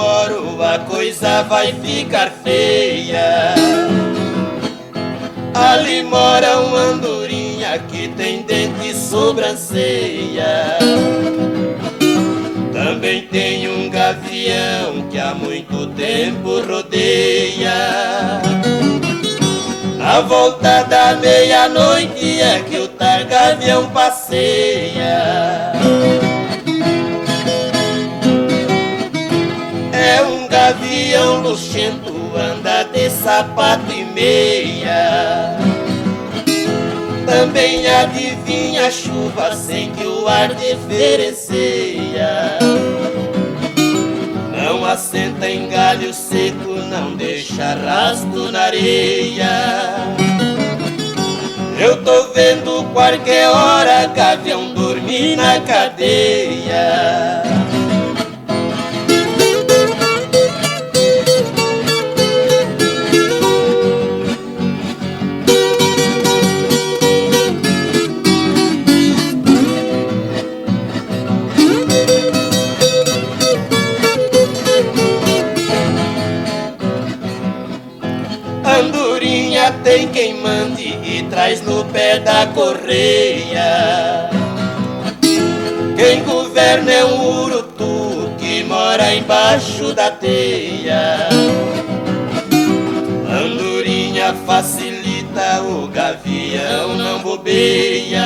agora a coisa vai ficar feia. Ali mora uma andorinha que tem dente e sobrancelha. Também tem um gavião que há muito tempo rodeia. Na volta da meia-noite é que o tal gavião passeia. É um gavião luxento, anda de sapato e meia. Também adivinha a chuva sem que o ar diferencia. Não assenta em galho seco, não deixa rastro na areia. Eu tô vendo qualquer hora gavião dormir na cadeia. Andorinha tem quem mande e traz no pé da correia. Quem governa é um urutu que mora embaixo da teia. Andorinha facilita, o gavião não bobeia.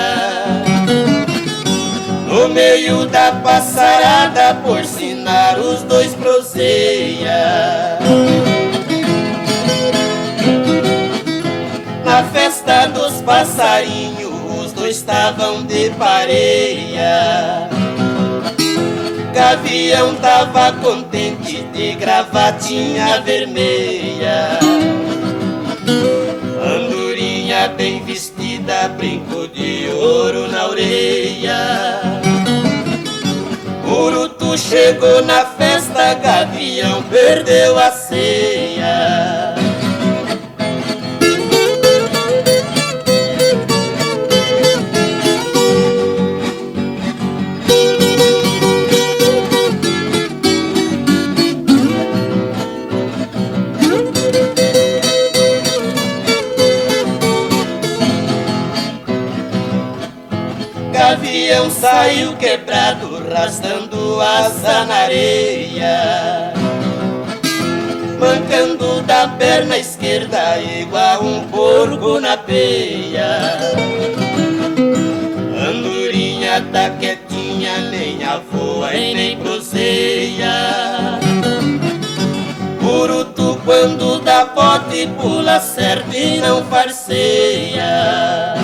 No meio da passarada, por sinal os dois proseia. Na festa dos passarinhos, os dois estavam de pareia. Gavião tava contente de gravatinha vermelha. Andorinha bem vestida, brinco de ouro na orelha. Urutu chegou na festa, gavião perdeu a ceia. Gavião saiu quebrado, rastando asa na areia, mancando da perna esquerda, igual um porco na peia. Andorinha tá quietinha, nem avoa e nem proseia. Urutu quando dá bote pula certo e não farseia.